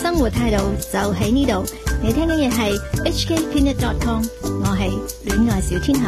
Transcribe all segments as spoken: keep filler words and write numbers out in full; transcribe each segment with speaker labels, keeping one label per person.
Speaker 1: 生活態度就喺呢度。你聽緊嘅係 H K Peanut dot com， 我係戀愛小天后。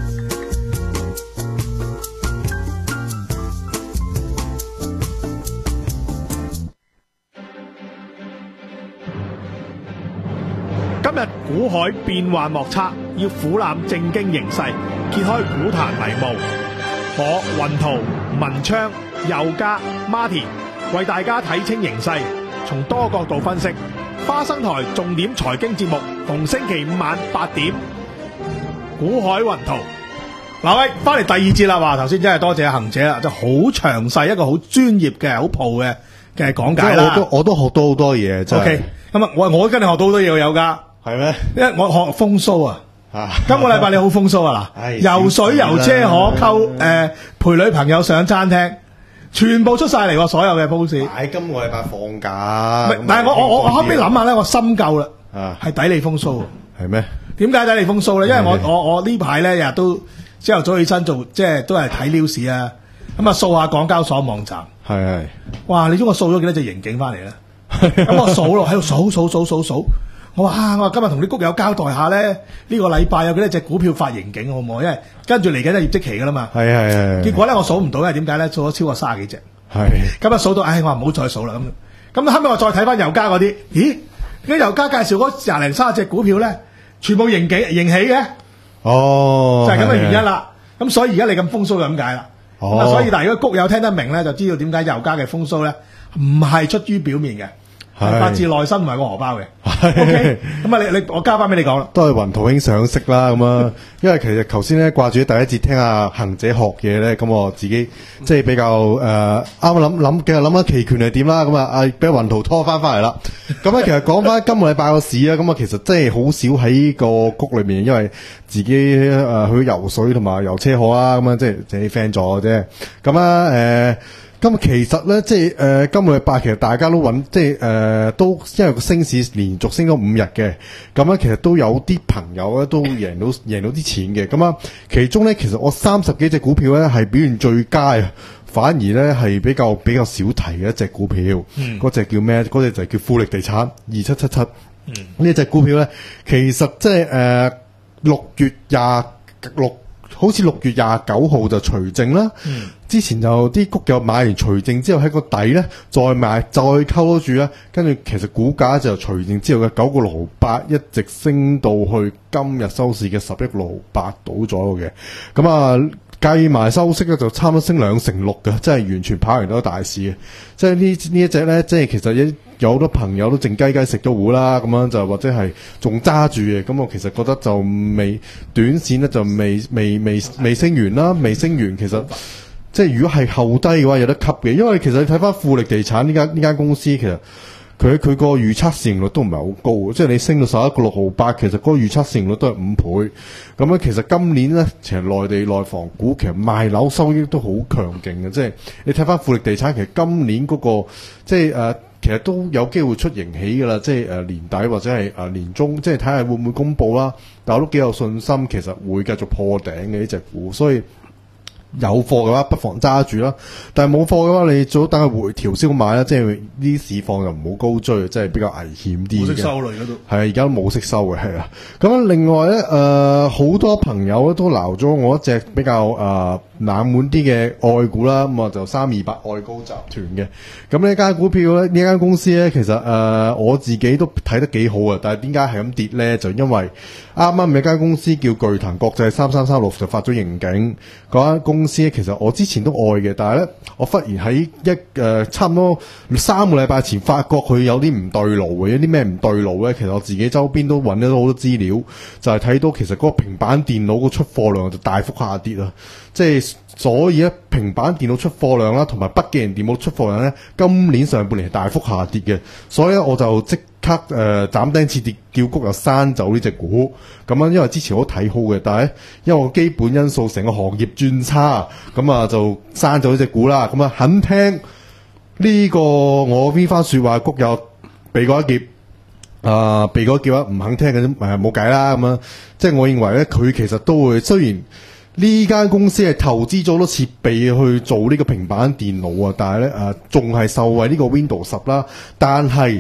Speaker 2: 今日股海變幻莫測，要俯瞰正經形勢，揭開股壇迷霧。我雲圖、文昌、佑嘉、Martin 為大家睇清形勢，從多角度分析。花生台重點財經節目，逢星期五晚八點，股海雲圖。嗱喂，翻嚟第二節啦，話頭先真係多謝行者啦，就好詳細一個好專業嘅好 pro 嘅嘅講解啦。
Speaker 3: 我都我都學到好多嘢，真係。
Speaker 2: OK，咁啊，我我跟你學到好多嘢，有噶。
Speaker 3: 係咩？
Speaker 2: 因為我學風騷啊！
Speaker 3: 啊，
Speaker 2: 今個禮拜你好風騷啊嗱，游水游車可溝，誒陪女朋友上餐廳，全部出晒嚟喎，所有嘅 post。
Speaker 3: 喺今個禮拜放假。
Speaker 2: 但係我我我我後尾諗下咧，我深究啦，
Speaker 3: 啊，
Speaker 2: 係抵你風騷。
Speaker 3: 係咩？
Speaker 2: 點解抵你風騷咧？因為我我我呢排咧日日都朝頭早起身做，即係都係睇 news 啊，咁啊掃下港交所網站。
Speaker 3: 係係。
Speaker 2: 哇！你知我掃咗幾多隻刑警翻嚟咧？咁我數咯，喺度數數數數數。我話啊，我話今日同啲谷友交代下咧，呢、這個禮拜有幾多隻股票發盈警好唔好？因為跟住嚟緊係業績期噶啦嘛。係係係。結果咧我數唔到，因為點解咧？數咗超過卅幾隻。係。今日數到，唉，我話唔好再數啦咁。咁後尾我再睇翻油家嗰啲，咦？點解油家介紹嗰廿零卅隻股票咧，全部盈幾盈起嘅？哦。就係咁嘅原因啦。咁所以而家你咁風騷就咁解啦。哦。咁所以但係如果谷友聽得明咧，就知道點解油家嘅風騷咧，唔係出於表面嘅。係發自內心，唔係個荷包嘅。OK，咁啊，你你我交翻俾你講啦。
Speaker 3: 都係雲圖兄賞識啦，咁啊，因為其實頭先咧掛住第一節聽下行者學嘢咧，咁我自己即係比較誒啱啱諗諗，其實諗下期權係點啦，咁啊，啊俾雲圖拖翻翻嚟啦。咁咧其實講翻今個禮拜個市啊，咁啊其實真係好少喺個谷裏面，因為自己誒、呃、去游水同埋游車河啦，咁啊即係自己 friend 咗啫。咁啊誒。呃咁其實咧，即係誒、呃，今個禮拜其實大家都揾，即係誒、呃，都因為個升市連續升咗五日嘅，咁咧其實都有啲朋友咧都贏到贏到啲錢嘅，咁啊，其中咧其實我三十幾隻股票咧係表現最佳啊，反而咧係比較比較少提嘅一隻股票，嗰、嗯、隻叫咩？嗰隻就係叫富力地產二七七七，呢隻股票咧其實即係誒六月廿六。好似六月廿九號就除淨啦，嗯、之前就啲谷友買完除淨之後喺個底咧再買再溝多住啦，跟住其實股價就除淨之後嘅九個六毫八一直升到去今日收市嘅十一個六毫八到左右嘅，咁啊計埋收息咧就差唔多升兩成六嘅，真係完全跑贏到大市嘅。即係呢呢一隻咧，即係其實一有好多朋友都靜雞雞食咗糊啦，咁樣就或者係仲揸住嘅。咁我其實覺得就未短線咧就未未未未升完啦，未升完其實即係如果係後低嘅話有得吸嘅，因為其實你睇翻富力地產呢間呢間公司其實。佢佢個預測市盈率都唔係好高，即係你升到十一個六毫八，其實嗰個預測市盈率都係五倍。咁咧，其實今年咧，其實內地內房股其實賣樓收益都好強勁嘅，即係你睇翻富力地產，其實今年嗰、嗰個即係誒、呃，其實都有機會出盈喜噶啦，即係誒、呃、年底或者係誒、呃、年中，即係睇下會唔會公佈啦。但我都幾有信心，其實會繼續破頂嘅呢隻股，所以。有貨嘅話，不妨揸住啦。但係冇貨嘅話，你最好等佢回調先好買啦。即係呢啲市況就唔好高追，即係比較危險啲嘅。冇息收啦，而家都係啊，而家都冇息收嘅，係啊。咁另外咧，誒、呃、好多朋友都撈咗我一隻比較誒、呃、冷門啲嘅愛股啦。咁啊就三二八愛高集團嘅。咁呢間股票咧，呢間公司咧，其實誒、呃、我自己都睇得幾好啊。但係點解係咁跌咧？就因為啱啱有間公司叫巨騰國際三三三六就發咗盈警，嗰間公司咧，其實我之前都愛嘅，但係咧我忽然喺一誒、呃、差唔多三個禮拜前發覺佢有啲唔對路嘅，有啲咩唔對路咧？其實我自己周邊都揾咗好多資料，就係、是、睇到其實嗰個平板電腦個出貨量就大幅下跌啦，即係所以咧平板電腦出貨量啦，同埋筆記型電腦出貨量咧，今年上半年係大幅下跌嘅，所以咧我就即刻誒斬釘截鐵叫谷又刪走呢隻股，咁樣因為之前我都睇好嘅，但係因為我基本因素成個行業轉差，咁啊就刪咗呢隻股啦。咁啊肯聽呢個我呢番說話，谷又避過一劫，啊、呃、避過一劫啊，唔肯聽嘅誒冇計啦。咁樣即係我認為咧，佢其實都會雖然呢間公司係投資咗好多設備去做呢個平板電腦啊，但係咧誒仲係受惠呢個 Windows 十啦，但係。誒、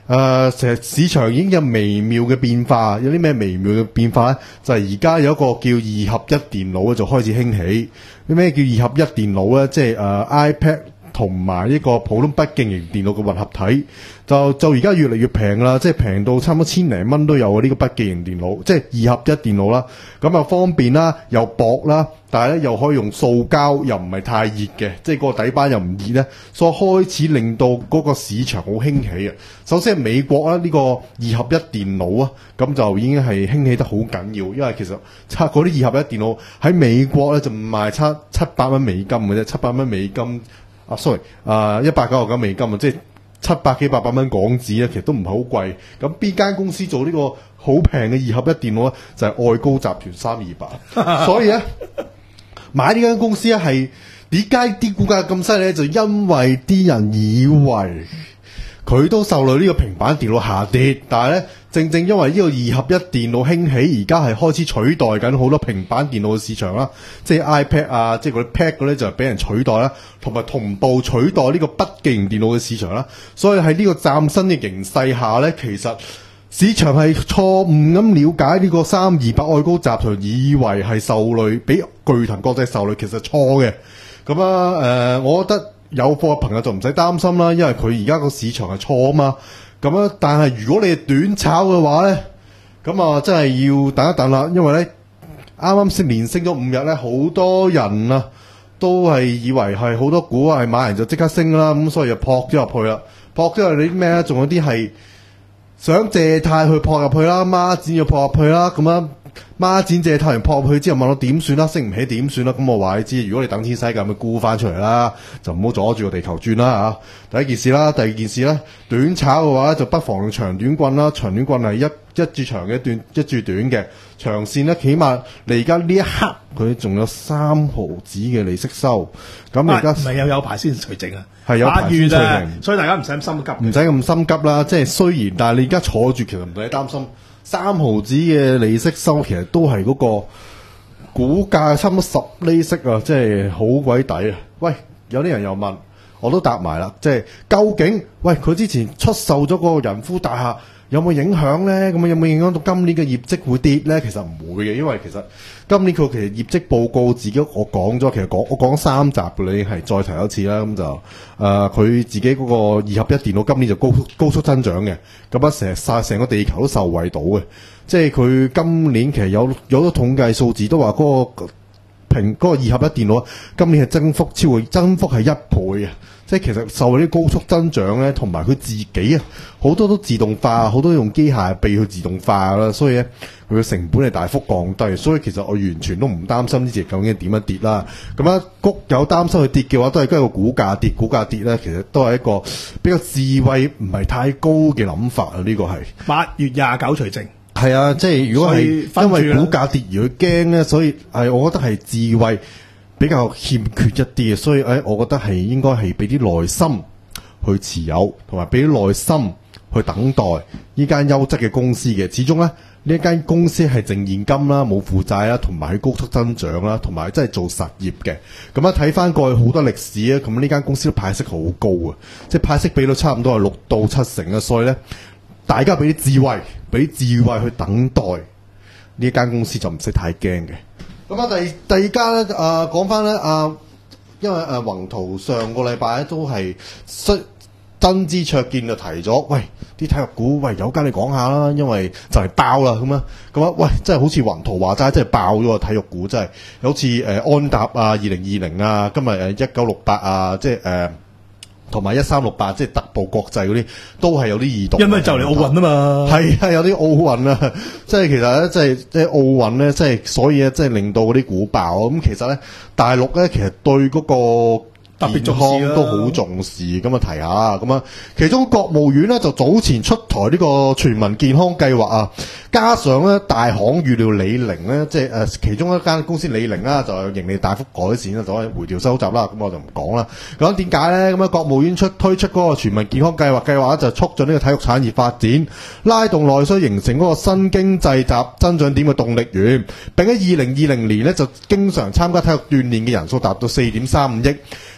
Speaker 3: 誒，成日市場已經有微妙嘅變化，有啲咩微妙嘅變化咧？就係而家有一個叫二合一電腦咧，就開始興起。咩叫二合一電腦咧？即係誒、呃、iPad 同埋呢個普通筆記型電腦嘅混合體，就就而家越嚟越平啦，即係平到差唔多千零蚊都有啊！呢、這個筆記型電腦，即係二合一電腦啦，咁啊方便啦，又薄啦，但係咧又可以用塑膠，又唔係太熱嘅，即係個底板又唔熱咧，所以開始令到嗰個市場好興起啊！首先係美國啦，呢、這個二合一電腦啊，咁就已經係興起得好緊要，因為其實差嗰啲二合一電腦喺美國咧就賣差七百蚊美金嘅啫，七百蚊美金。啊，sorry，啊一百九十九美金啊，即係七百幾八百蚊港紙咧，其實都唔係好貴。咁邊間公司做呢個好平嘅二合一電腦咧？就係、是、愛高集團三二八。所以咧，買呢間公司咧係點解啲股價咁犀利咧？就因為啲人以為佢都受累呢個平板電腦下跌，但係咧正正因為呢個二合一電腦興起，而家係開始取代緊好多平板電腦嘅市場啦，即係 iPad 啊，即係嗰啲 Pad 嗰啲就係俾人取代啦，同埋同步取代呢個筆記型電腦嘅市場啦。所以喺呢個嶄新嘅形勢下咧，其實市場係錯誤咁了解呢個三二八愛高集團，以為係受累，俾巨騰國際受累，其實錯嘅。咁啊，誒、呃，我覺得有貨嘅朋友就唔使擔心啦，因為佢而家個市場係錯啊嘛。咁啊，但係如果你係短炒嘅話咧，咁啊真係要等一等啦，因為咧啱啱先連升咗五日咧，好多人啊都係以為係好多股係買完就即刻升啦，咁所以就撲咗入去啦，撲咗入去啲咩咧？仲有啲係想借貸去撲入去啦，孖展要撲入去啦，咁樣孖展借貸完撲入去之後問我點算啦，升唔起點算啦？咁我話你知，如果你等天洗咁，咪沽翻出嚟啦，就唔好阻住個地球轉啦嚇。第一件事啦，第二件事咧，短炒嘅話就不妨用長短棍啦，長短棍係一一注長嘅一段一注短嘅長線咧，起碼你而家呢一刻佢仲有三毫子嘅利息收，咁你而家
Speaker 2: 唔係有有排先除淨啊，
Speaker 3: 係有排先除淨，
Speaker 2: 所以大家唔使咁心急，
Speaker 3: 唔使咁心急啦。即係雖然，但係你而家坐住，其實唔使擔心。三毫子嘅利息收，其實都係嗰個股價差唔多十厘息啊，即係好鬼抵啊！喂，有啲人又問，我都答埋啦，即係究竟喂佢之前出售咗嗰個仁孚大廈有冇影響咧？咁有冇影響到今年嘅業績會跌咧？其實唔會嘅，因為其實今年佢其實業績報告自己我講咗，其實講我講三集嘅啦，已經係再提一次啦。咁就誒佢、呃、自己嗰個二合一電腦今年就高高速增長嘅，咁啊成晒成個地球都受惠到嘅。即係佢今年其實有有好多統計數字都話嗰、嗰個平嗰、嗰個二合一電腦今年係增幅超過增幅係一倍啊！即係其實受啲高速增長咧，同埋佢自己啊，好多都自動化，好多用機械臂去自動化啦，所以咧佢嘅成本係大幅降低，所以其實我完全都唔擔心呢隻究竟點樣跌啦。咁啊，谷有擔心佢跌嘅話，都係跟個股價跌，股價跌咧，其實都係一個比較智慧唔係太高嘅諗法啊！呢、呢個係
Speaker 2: 八月廿九除淨。
Speaker 3: 係啊，即係如果係因為股價跌而佢驚咧，所以係我覺得係智慧比較欠缺一啲嘅，所以誒，我覺得係應該係俾啲耐心去持有，同埋俾啲耐心去等待呢間優質嘅公司嘅。始終咧呢一間公司係淨現金啦，冇負債啦，同埋喺高速增長啦，同埋真係做實業嘅。咁啊睇翻過去好多歷史啊，咁呢間公司都派息好高啊，即係派息比率差唔多係六到七成啊，所以咧大家俾啲智慧，俾啲智慧去等待呢間公司就唔使太驚嘅。咁啊，第第二家咧，啊講翻咧，啊，因為誒宏圖上個禮拜咧都係真知灼見就提咗，喂啲體育股，喂有間你講下啦，因為就係爆啦咁啊，咁啊，喂真係好似宏圖話齋，真係爆咗個體育股，真係好似誒、呃、安踏啊、二零二零啊、今日誒一九六八啊，即係誒。同埋一三六八，即係特步國際嗰啲，都係有啲異動。因為就嚟奧運啊嘛，係啊，有啲奧運啊，即係其實咧，即係即係奧運咧，即係所以咧，即係令到嗰啲股爆。咁其實咧，大陸咧，其實對嗰個特別健康都好重視，咁啊提下咁啊。其中國務院咧就早前出台呢個全民健康計劃啊，加上咧大行預料李寧咧，即係誒其中一間公司李寧啦，就盈利大幅改善啦，就可以回調收集啦。咁我就唔講啦。咁點解咧？咁啊，國務院出推出嗰個全民健康計劃計劃咧，就促進呢個體育產業發展，拉動內需，形成嗰個新經濟集增長點嘅動力源。並喺二零二零年咧就經常參加體育鍛煉嘅人數達到四點三五億。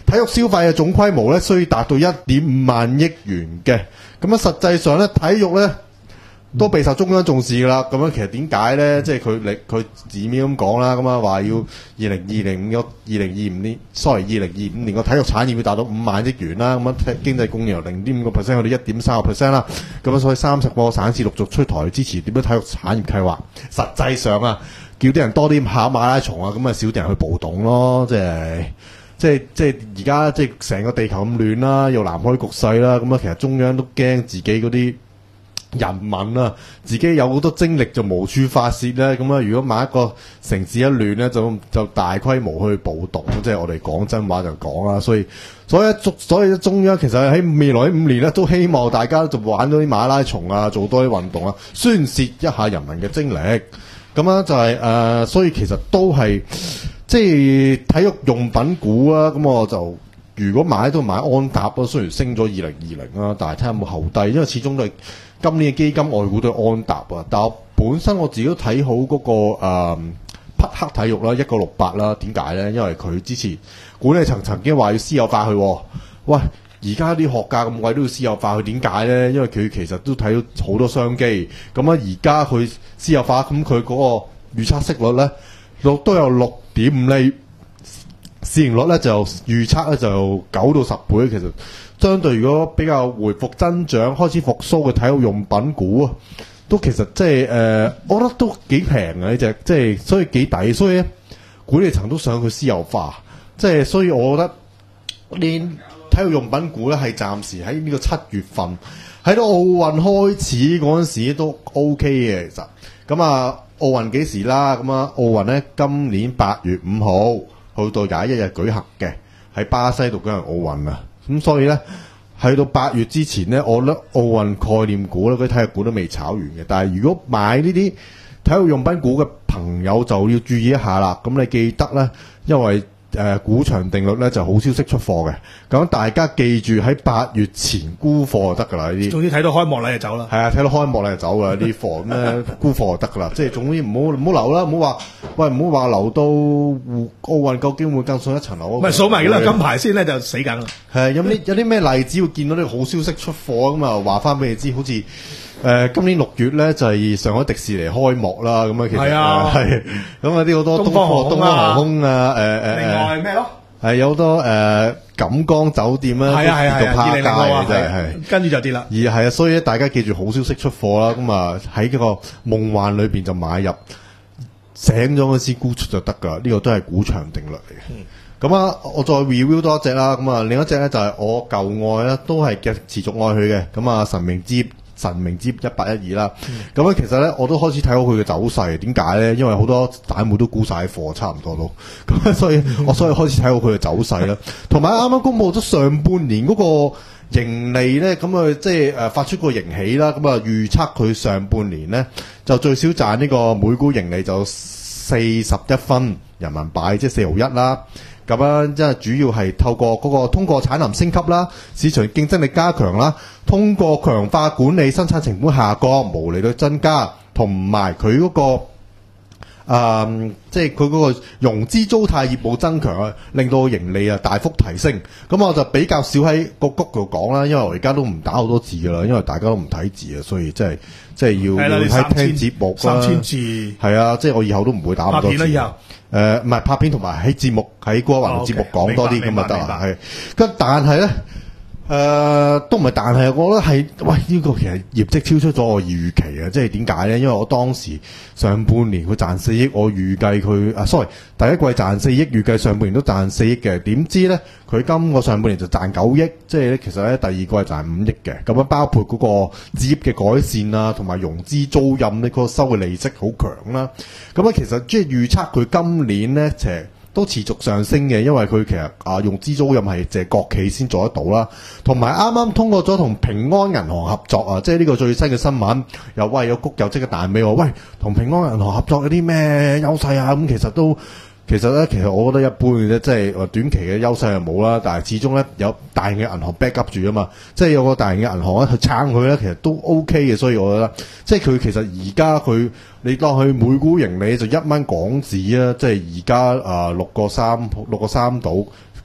Speaker 3: 體育消費嘅總規模咧，需要達到一點五萬億元嘅。咁啊，實際上咧，體育咧都備受中央重視噶啦。咁樣其實點解咧？即係佢力佢字面咁講啦，咁啊話要二零二零個二零二五年，sorry，二零二五年個體育產業要達到五萬億元啦。咁啊，經濟貢獻由零點五個 percent 去到一點三個 percent 啦。咁啊，所以三十個省市陸續出台支持點樣體育產業計劃。實際上啊，叫啲人多啲跑馬拉松啊，咁啊少啲人去暴動咯，即係。即係即係而家即係成個地球咁亂啦，又南海局勢啦，咁啊其實中央都驚自己嗰啲人民啊，自己有好多精力就無處發泄咧，咁啊如果萬一個城市一亂咧，就就大規模去暴動，即係我哋講真話就講啦，所以所以中所以中央其實喺未來五年咧，都希望大家就玩多啲馬拉松啊，做多啲運動啊，宣泄一下人民嘅精力，咁啊就係、是、誒、呃，所以其實都係。即係體育用品股啊，咁我就如果買都買安踏咯，雖然升咗二零二零啦，但係睇下有冇後低，因為始終都係今年嘅基金外股都係安踏啊。但係本身我自己都睇好嗰、那個誒、呃、匹克體育啦，一個六八啦。點解咧？因為佢之前管理層曾經話要私有化佢、哦，喂，而家啲學價咁貴都要私有化佢，點解咧？因為佢其實都睇到好多商機。咁啊，而家佢私有化，咁佢嗰個預測息率咧，六都有六點五厘，市盈率咧就預測咧就九到十倍。其實相對如果比較回復增長、開始復甦嘅體育用品股啊，都其實即係誒，我覺得都幾平嘅呢隻，即係所以幾抵。所以咧，管理層都想佢私有化，即係所以我覺得連體育用品股咧係暫時喺呢個七月份喺到奧運開始嗰陣時都 OK 嘅，其實咁啊。奧運幾時啦？咁啊，奧運咧今年八月五號去到廿一日舉行嘅，喺巴西度舉行奧運啊。咁所以咧，去到八月之前咧，我覺得奧運概念股咧，嗰啲體育股都未炒完嘅。但係如果買呢啲體育用品股嘅朋友就要注意一下啦。咁你記得咧，因為誒、呃、股場定律咧就好消息出貨嘅，咁大家記住喺八月前沽貨就得噶啦呢啲。
Speaker 2: 總之睇到開幕禮就走啦。
Speaker 3: 係啊，睇到開幕禮就走噶啲貨，咁咧沽貨就得噶啦。即係總之唔好唔好留啦，唔好話喂唔好話留到奧運究竟會更上一層樓。
Speaker 2: 唔係數埋幾粒金牌先咧就死緊啦。
Speaker 3: 係有啲有啲咩例子會見到啲好消息出貨咁啊？話翻俾你知，好似。誒、呃，今年六月咧就係、是、上海迪士尼開幕啦，咁啊其實係啊，係咁啊啲好多東方航東方航空啊，誒誒、呃，另外咩咯？係有好多誒錦江酒店啦，係啊係啊，跌到趴街嘅真係，係跟住就跌啦。而係啊，所以咧大家記住好消息出貨啦，咁啊喺嗰個夢幻裏邊就買入，醒咗嗰時沽出就得噶，呢、這個都係股場定律嚟嘅。咁、嗯、啊，我再 review 多一隻啦，咁啊另一隻咧就係我舊愛啦，都係嘅持續愛佢嘅，咁啊神明之。神明之一八一二啦，咁咧、嗯、其實咧我都開始睇好佢嘅走勢，點解咧？因為好多散戶都沽晒貨，差唔多都，咁所以我所以開始睇好佢嘅走勢啦。同埋啱啱公佈咗上半年嗰個盈利咧，咁啊即係誒發出個盈喜啦，咁啊預測佢上半年咧就最少賺呢個每股盈利就四十一分人民幣，即係四毫一啦。咁啊，即係主要係透過嗰個通過產能升級啦，市場競爭力加強啦，通過強化管理生產成本下降，毛利率增加，同埋佢嗰個誒，即係佢嗰個融資租貸業務增強啊，令到盈利啊大幅提升。咁我就比較少喺個谷度講啦，因為我而家都唔打好多字噶啦，因為大家都唔睇字啊，所以即係即係要要睇聽節目啦。三千字係啊，即係我以後都唔會打咁多字。誒，唔係、呃、拍片同埋喺節目喺嗰個運動節目講多啲咁就得啦，係。咁但係咧，誒、呃、都唔係，但係我覺得係，喂呢、這個其實業績超出咗我預期啊！即係點解咧？因為我當時上半年佢賺四億，我預計佢啊，sorry，第一季賺四億，預計上半年都賺四億嘅。點知咧，佢今個上半年就賺九億，即係咧其實咧第二季係賺五億嘅。咁樣包括嗰個置業嘅改善啊，同埋融資租賃呢個收嘅利息好強啦。咁啊，其實即係預測佢今年咧，其實都持續上升嘅，因為佢其實啊用資租賃係借國企先做得到啦，同埋啱啱通過咗同平安銀行合作啊，即係呢個最新嘅新聞，又喂有谷又即刻彈俾我，喂同平安銀行合作有啲咩優勢啊？咁其實都其實咧，其實我覺得一般嘅啫，即係話短期嘅優勢係冇啦，但係始終咧有大型嘅銀行 back up 住啊嘛，即係有個大型嘅銀行咧去撐佢咧，其實都 OK 嘅，所以我覺得即係佢其實而家佢你當佢每股盈利就一蚊港紙啊，即係而家啊六個三六個三到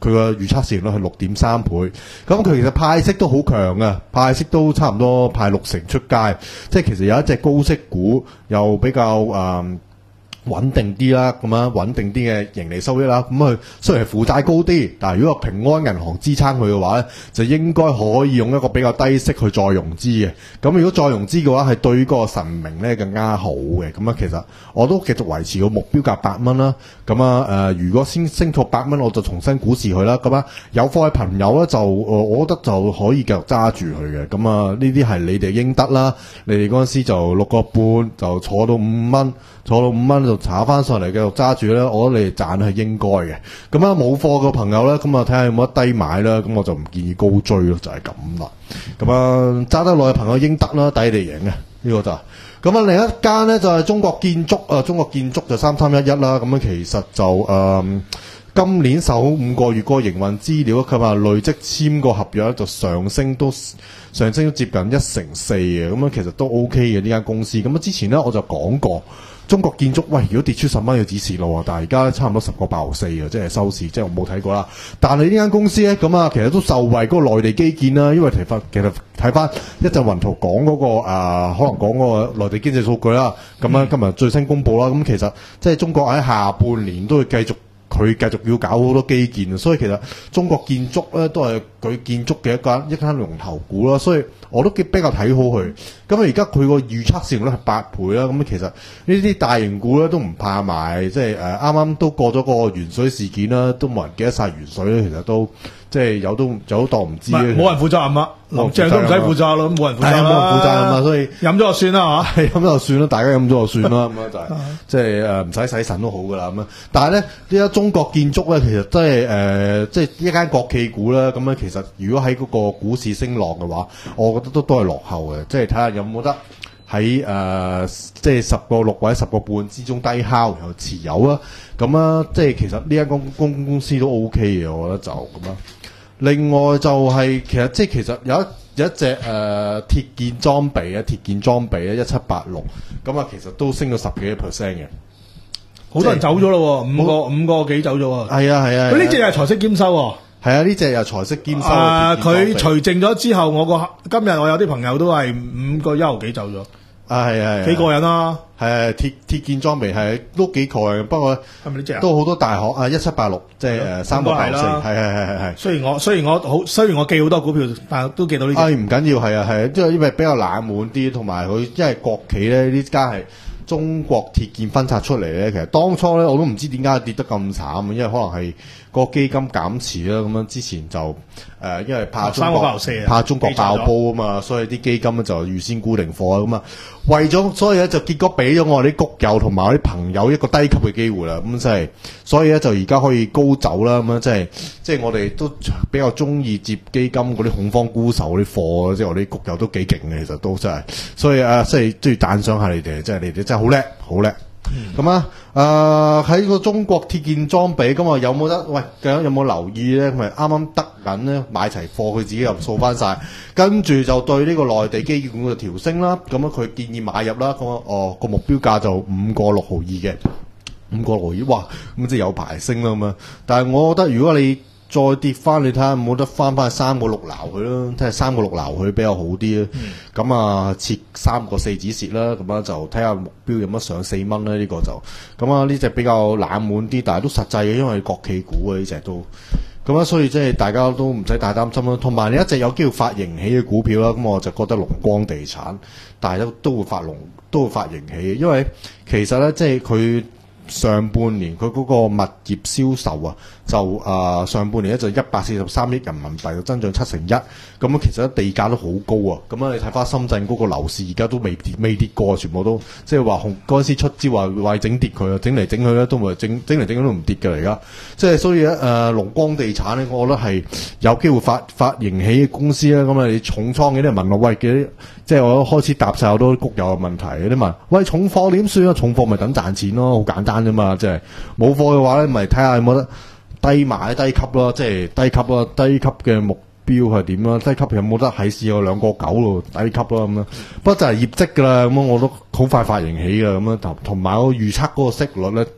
Speaker 3: 佢個預測市盈率係六點三倍。咁佢其實派息都好強嘅，派息都差唔多派六成出街。即係其實有一隻高息股又比較誒。呃穩定啲啦，咁樣穩定啲嘅盈利收益啦，咁佢雖然係負債高啲，但係如果個平安銀行支撐佢嘅話咧，就應該可以用一個比較低息去再融資嘅。咁如果再融資嘅話，係對於個神明咧更加好嘅。咁啊，其實我都繼續維持個目標價八蚊啦。咁啊誒，如果先升到八蚊，我就重新股市佢啦。咁啊，有貨嘅朋友咧就誒，我覺得就可以繼續揸住佢嘅。咁啊，呢啲係你哋應得啦。你哋嗰陣時就六個半就坐到五蚊，坐到五蚊就炒翻上嚟繼續揸住咧，我覺得你哋賺係應該嘅。咁啊冇貨嘅朋友咧，咁啊睇下有冇得低買啦。咁我就唔建議高追咯，就係咁啦。咁啊揸得耐嘅朋友應得啦，抵你贏嘅呢個就係。咁啊另一間咧就係中國建築啊，中國建築就三三一一啦。咁啊其實就誒、呃、今年首五個月個營運資料，佢話累積簽個合約就上升都上升都接近一成四嘅。咁啊其實都 OK 嘅呢間公司。咁啊之前咧我就講過。中國建築喂，如果跌出十蚊要止蝕咯，但係而家差唔多十個八毫四啊，即係收市，即係我冇睇過啦。但係呢間公司咧，咁啊，其實都受惠嗰個內地基建啦，因為睇翻其實睇翻一陣雲圖講嗰個誒、呃，可能講嗰個內地經濟數據啦。咁啊，今日最新公布啦，咁其實即係中國喺下半年都會繼續。佢繼續要搞好多基建，所以其實中國建築咧都係佢建築嘅一間一間龍頭股啦，所以我都幾比較睇好佢。咁啊，而家佢個預測市盈率係八倍啦，咁其實呢啲大型股咧都唔怕買，即係誒啱啱都過咗個鉛水事件啦，都冇人記得晒鉛水咧，其實都即係有都有都當唔知。冇
Speaker 2: 人負責任啊，林鄭都唔使負責咯，冇人負責啦，
Speaker 3: 冇人負責任啊，所以
Speaker 2: 飲咗就算啦嚇，
Speaker 3: 係飲咗就算啦，大家飲咗就算啦，咁樣就係即係誒唔使洗腎都好噶啦咁樣。但係咧呢一中國建築咧，其實真係誒即係一間國企股啦，咁樣其實如果喺嗰個股市升浪嘅話，我覺得都都係落後嘅，即係睇下有冇得喺誒即係十個六或者十個半之中低敲然後持有啦。咁啊，即係其實呢間公公公司都 O K 嘅，我覺得就咁啦。另外就係、是、其實即係其實有一有一隻誒、呃、鐵建裝備啊，鐵建裝備咧一七八六，咁啊其實都升咗十幾個 percent 嘅。
Speaker 2: 好多人走咗咯，五個五個幾走咗喎。
Speaker 3: 係啊係啊，
Speaker 2: 佢呢隻係財息兼收喎。
Speaker 3: 係啊，呢隻又財息兼收。
Speaker 2: 啊，佢除淨咗之後，我個今日我有啲朋友都係五個一毫幾走咗。
Speaker 3: 啊係係，
Speaker 2: 幾過癮啦！
Speaker 3: 係鐵鐵建裝備係都幾過癮，不過
Speaker 2: 係咪呢隻
Speaker 3: 都好多大行啊，一七八六即係誒三個八四，係係係係係。雖
Speaker 2: 然我雖然我好雖然我記好多股票，但係都記到呢隻。
Speaker 3: 誒唔緊要，係啊係啊，即係因為比較冷門啲，同埋佢因為國企咧呢家係中國鐵建分拆出嚟咧，其實當初咧我都唔知點解跌得咁慘，因為可能係個基金減持啦，咁樣之前就誒、呃、因為怕中國怕中國爆煲啊嘛，所以啲基金咧就預先固定貨啊，咁啊為咗所以咧就結果俾咗我啲谷友同埋我啲朋友一個低級嘅機會啦，咁即係所以咧就而家可以高走啦，咁樣即係即係我哋都比較中意接基金嗰啲恐慌沽售嗰啲貨，即係我啲谷友都幾勁嘅，其實都真係，所以啊即係都要讚賞下你哋，即係你哋真係好叻，好叻。咁、嗯、啊，誒喺個中國鐵建裝備咁啊，有冇得喂？有冇留意咧？咪啱啱得緊咧，買齊貨，佢自己又掃翻晒，跟住就對呢個內地基建股就調升啦。咁啊，佢建議買入啦。咁啊，哦個目標價就五個六毫二嘅，五個六毫二，哇！咁即係有排升啦咁啊。但係我覺得如果你再跌翻，你睇下有冇得翻翻去三個六撈佢咯，睇下三個六撈佢比較好啲啊。咁、嗯、啊，設三個四止蝕啦，咁啊就睇下目標有乜上四蚊咧？呢、這個就咁啊，呢隻比較冷門啲，但係都實際嘅，因為國企股啊呢隻都咁啊，所以即係大家都唔使太擔心啦。同埋你一隻有機會發盈喜嘅股票啦，咁我就覺得龍光地產，但係都都會發龍都會發盈喜，因為其實咧即係佢。上半年佢嗰個物業銷售啊，就啊、呃、上半年咧就一百四十三億人民幣，就增長七成一。咁啊，其實地價都好高啊。咁啊，你睇翻深圳嗰個樓市而家都未跌未跌過，全部都即係話嗰陣時出招話話整跌佢啊，整嚟整去咧都唔整整嚟整去都唔跌嘅嚟。而家即係所以咧誒，龍光地產咧，我覺得係有機會發發盈喜嘅公司咧。咁啊，你重倉嘅啲人問我喂嘅，即係我開始答晒好多谷友嘅問題。有啲問喂重貨點算啊？重貨咪等賺錢咯，好簡單。啫嘛，即係冇貨嘅話咧，咪睇下有冇得低買低吸咯，即係低吸咯，低吸嘅目標係點啦？低吸有冇得喺試過兩個九咯，低吸咯咁樣。不過就係業績噶啦，咁我都好快發盈喜噶咁樣，同同埋我預測嗰個息率咧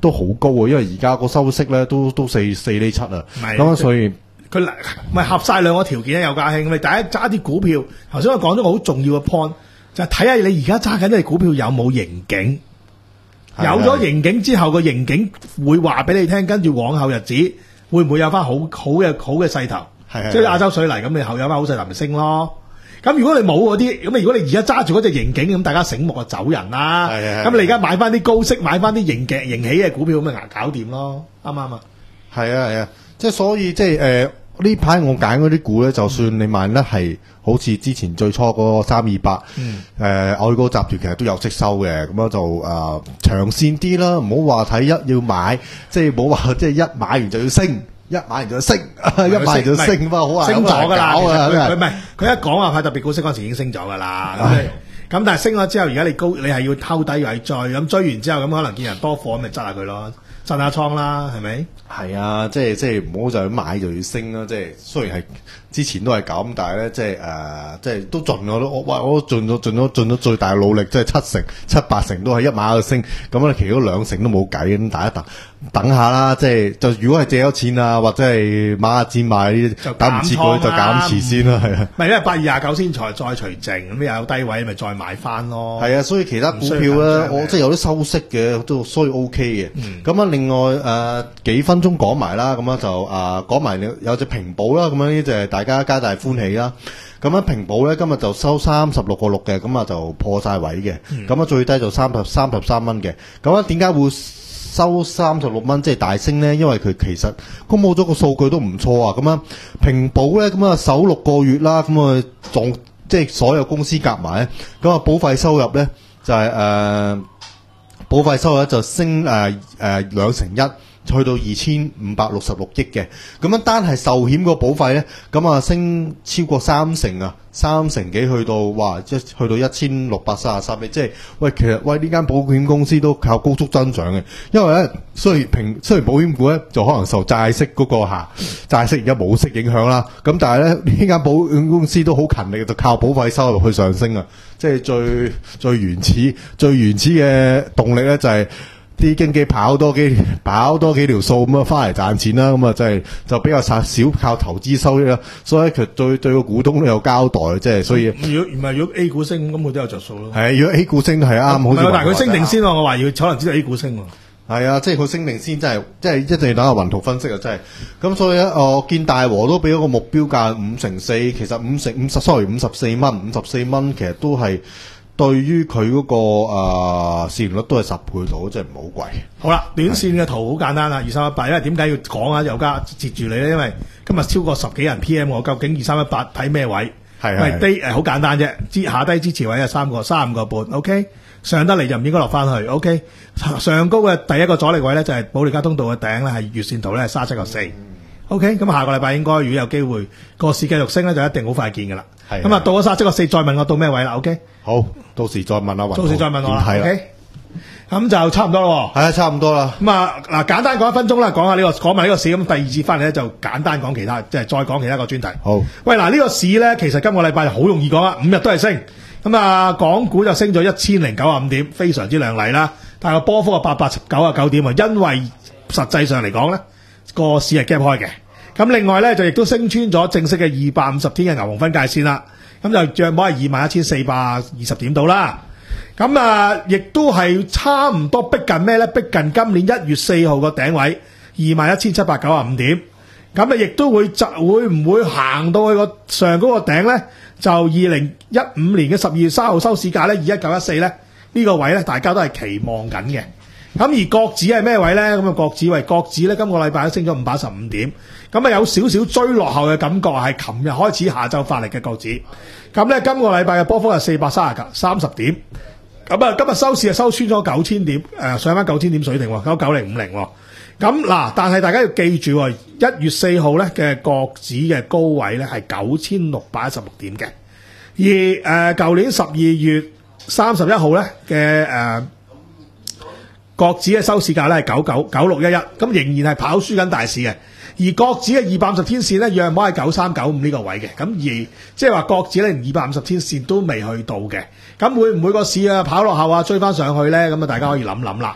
Speaker 3: 都好高啊，因為而家個收息咧都都四四厘七啊，
Speaker 2: 係
Speaker 3: 咁所以
Speaker 2: 佢咪合晒兩個條件咧，有家興。你第一揸啲股票，頭先我講咗個好重要嘅 point，就係睇下你而家揸緊啲股票有冇盈警。有咗盈警之後，個盈警會話俾你聽，跟住往後日子會唔會有翻好好嘅好嘅勢頭？
Speaker 3: 係
Speaker 2: 即係亞洲水泥咁，你後有翻好勢頭咪升咯。咁如果你冇嗰啲，咁如果你而家揸住嗰隻盈警，咁大家醒目就走人啦。咁你而家買翻啲高息，買翻啲盈嘅盈起嘅股票，咁咪搞掂咯，啱唔啱啊？
Speaker 3: 係啊係啊，即係所以即係誒呢排我揀嗰啲股咧，就算你萬一係好似之前最初嗰個三二八，誒愛國集團其實都有息收嘅，咁樣就誒、呃、長線啲啦，唔好話睇一要買，即係唔好話即係一買完就要升。一買完就升，一買完就升，好啊，
Speaker 2: 升咗噶啦。佢唔係佢一講話派特別股息嗰陣時已經升咗噶啦。咁咁但係升咗之後，而家你高，你係要偷底又係追，咁追完之後，咁可能見人多貨，咁咪執下佢咯，震下倉啦，係咪？
Speaker 3: 係啊，即係即係唔好就咁買就要升啦。即係雖然係之前都係咁，但係咧即係誒、呃，即係都盡我都我我我盡咗盡咗盡咗最大努力，即係七成七八成都係一買就升，咁咧其餘兩成都冇計，咁大家等等下啦。即係就如果係借咗錢啊，或者係買下戰買呢啲，等唔切嗰啲就減持先啦，係啊。
Speaker 2: 唔係因為八二廿九先才再除淨，咁有低位咪再買翻咯。
Speaker 3: 係啊，所以其他股票咧，我即係有啲收息嘅，都所以 O K 嘅。咁啊、嗯，另外誒、呃、幾分鐘講埋啦，咁樣就啊講埋有隻平保啦，咁樣呢就係大家皆大歡喜啦。咁樣平保咧今日就收三十六個六嘅，咁啊就破晒位嘅。咁啊、嗯、最低就三十三十三蚊嘅。咁啊點解會收三十六蚊，即係大升咧？因為佢其實公佈咗個數據都唔錯啊。咁樣平保咧咁啊首六個月啦，咁啊總即係所有公司夾埋咧，咁啊保費收入咧就係、是、誒、呃、保費收入就升誒誒兩成一。去到二千五百六十六億嘅，咁樣單係壽險個保費咧，咁啊升超過三成啊，三成幾去到哇，即係去到一千六百三十三億，即係喂，其實喂呢間保險公司都靠高速增長嘅，因為咧雖然平雖然保險股咧就可能受債息嗰個下債息而家冇息影響啦，咁但係咧呢間保險公司都好勤力，就靠保費收入去上升啊，即係最最原始最原始嘅動力咧就係、是。啲經紀跑多幾跑多幾條數咁啊，翻嚟賺錢啦，咁啊，即係就比較少靠投資收益啦。所以其實對對個股東都有交代，即係所以。
Speaker 2: 如果唔係，如果 A 股升，咁佢都有着數咯。
Speaker 3: 係啊，如果 A 股升係啱，好似
Speaker 2: 但係佢升定先喎，我話要可能知道 A 股升喎。
Speaker 3: 係啊，即係佢升定先，真係即係一定要等下雲圖分析啊，真係。咁所以咧，我見大和都俾咗個目標價五成四，其實五成五十，sorry 五十四蚊，五十四蚊其實都係。對於佢嗰、那個誒、呃、市盈率都係十倍到，即係唔好貴。
Speaker 2: 好啦，短線嘅圖好簡單啦，二三一八，因為點解要講啊？又加截住你咧，因為今日超過十幾人 P M 我，究竟二三一八睇咩位？係係低誒，好簡單啫，支下低支持位係三個三五個半 ，OK， 上得嚟就唔應該落翻去 ，OK， 上高嘅第一個阻力位咧就係保利加通道嘅頂咧係月線圖咧係三十七個四。OK， 咁下個禮拜應該如果有機會個市繼續升咧，就一定好快見噶啦。係咁啊，到咗三十七個四，再問我到咩位啦 ？OK，
Speaker 3: 好，到時再問阿雲，
Speaker 2: 到時再問我啦。OK，咁就差唔多咯。
Speaker 3: 係啊，差唔多啦。
Speaker 2: 咁啊，嗱，簡單講一分鐘啦，講下呢、這個，講埋呢個市。咁第二節翻嚟咧，就簡單講其他，即係再講其他個專題。好。喂，嗱，呢個市咧，其實今個禮拜好容易講啊，五日都係升。咁啊，港股就升咗一千零九十五點，非常之亮麗啦。但係個波幅係八百九十九點啊，因為實際上嚟講咧，個市係 gap 開嘅。咁另外咧就亦都升穿咗正式嘅二百五十天嘅牛熊分界線啦，咁就約摸係二萬一千四百二十點到啦。咁啊，亦都係差唔多逼近咩咧？逼近今年一月四號個頂位二萬一千七百九十五點。咁啊，亦都會就會唔會行到去個上嗰個頂咧？就二零一五年嘅十二月三號收市價咧，二一九一四咧，呢個位咧，大家都係期望緊嘅。咁而國指係咩位咧？咁啊，國指為國指咧，今個禮拜都升咗五百一十五點，咁啊有少少追落後嘅感覺，係琴日開始下晝發力嘅國指。咁咧，今個禮拜嘅波幅係四百三十三十點，咁啊今日收市係收穿咗九千點，誒、呃、上翻九千點水平喎，九九零五零喎。咁嗱，但係大家要記住，一月四號咧嘅國指嘅高位咧係九千六百一十六點嘅，而誒舊、呃、年十二月三十一號咧嘅誒。國指嘅收市價咧係九九九六一一，咁仍然係跑輸緊大市嘅。而國指嘅二百五十天線咧，約摸係九三九五呢個位嘅。咁而即係話國指咧，連二百五十天線都未去到嘅。咁會唔會個市啊跑落後啊追翻上去咧？咁啊，大家可以諗諗啦。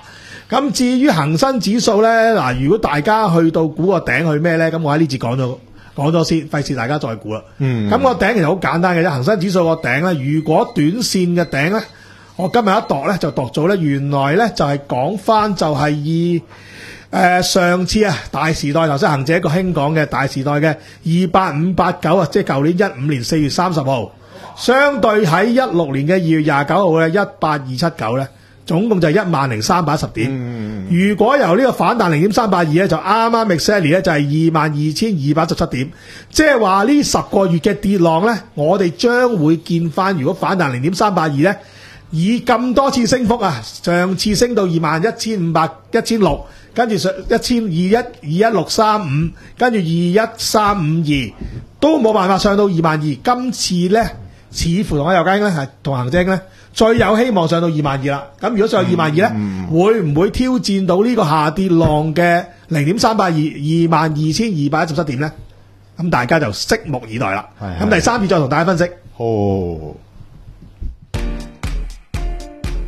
Speaker 2: 咁至於恒生指數咧，嗱，如果大家去到估個頂去咩咧，咁我喺呢節講咗講咗先，費事大家再估啦。
Speaker 3: 嗯，
Speaker 2: 咁個頂其實好簡單嘅啫，恒生指數個頂咧，如果短線嘅頂咧，我今日一度咧就度咗咧，原來咧就係講翻就係以誒、呃、上次啊大時代頭先恒指一個興講嘅大時代嘅二八五八九啊，即係舊年一五年四月三十號，相對喺一六年嘅二月廿九號嘅一八二七九咧。總共就係一萬零三百一十點。嗯、如果由呢個反彈零點三八二咧，就啱啱 exactly 咧就係二萬二千二百一十七點。即係話呢十個月嘅跌浪咧，我哋將會見翻。如果反彈零點三八二咧，以咁多次升幅啊，上次升到二萬一千五百一千六，跟住上一千二一二一六三五，跟住二一三五二，都冇辦法上到二萬二。今次咧，似乎同阿尤家英咧係同恒指咧。最有希望上到二萬二啦，咁如果上到二萬二咧，嗯嗯、會唔會挑戰到呢個下跌浪嘅零點三八二二萬二千二百一十七點咧？咁大家就拭目以待啦。咁第三節再同大家分析。
Speaker 3: 哦，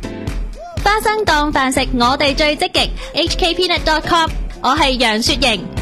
Speaker 1: 花生當飯食，我哋最積極。H K Peanut dot com， 我係楊雪瑩。